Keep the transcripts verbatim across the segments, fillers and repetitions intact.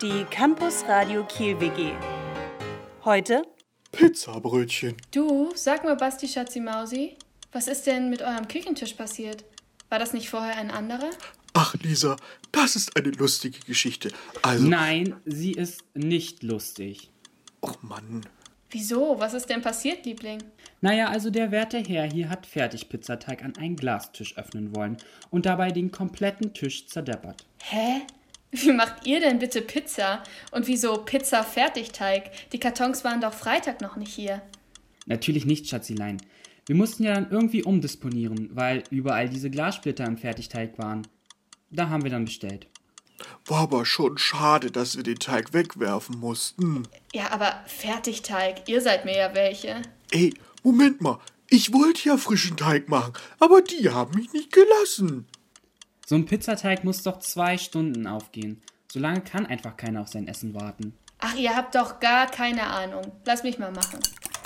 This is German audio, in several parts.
die Campus Radio Kiel W G. Heute Pizzabrötchen. Du, sag mal, Basti Schatzi Mausi, was ist denn mit eurem Küchentisch passiert? War das nicht vorher ein anderer? Ach, Lisa, das ist eine lustige Geschichte. Also... Nein, sie ist nicht lustig. Och Mann. Wieso? Was ist denn passiert, Liebling? Naja, also der werte Herr hier hat Fertigpizzateig an einen Glastisch öffnen wollen und dabei den kompletten Tisch zerdeppert. Hä? Wie macht ihr denn bitte Pizza? Und wieso Pizza-Fertigteig? Die Kartons waren doch Freitag noch nicht hier. Natürlich nicht, Schatzilein. Wir mussten ja dann irgendwie umdisponieren, weil überall diese Glassplitter im Fertigteig waren. Da haben wir dann bestellt. War aber schon schade, dass wir den Teig wegwerfen mussten. Ja, aber Fertigteig, ihr seid mir ja welche. Ey, Moment mal. Ich wollte ja frischen Teig machen, aber die haben mich nicht gelassen. So ein Pizzateig muss doch zwei Stunden aufgehen. So lange kann einfach keiner auf sein Essen warten. Ach, ihr habt doch gar keine Ahnung. Lass mich mal machen.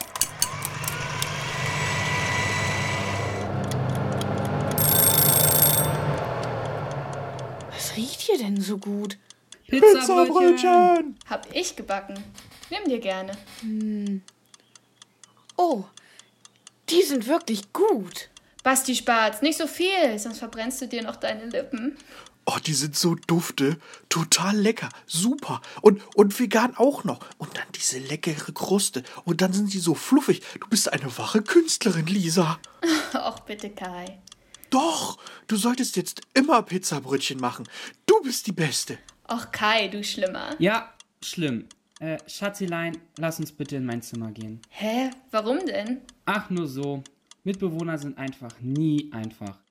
Was riecht hier denn so gut? Pizzabrötchen! Hab ich gebacken. Nimm dir gerne. Hm. Oh, die sind wirklich gut. Basti Spatz, nicht so viel, sonst verbrennst du dir noch deine Lippen. Oh, die sind so dufte. Total lecker. Super. Und, und vegan auch noch. Und dann diese leckere Kruste. Und dann sind sie so fluffig. Du bist eine wahre Künstlerin, Lisa. Och, bitte, Kai. Doch, du solltest jetzt immer Pizzabrötchen machen. Du bist die Beste. Och, Kai, du Schlimmer. Ja, schlimm. Äh, Schatzilein, lass uns bitte in mein Zimmer gehen. Hä? Warum denn? Ach, nur so. Mitbewohner sind einfach nie einfach.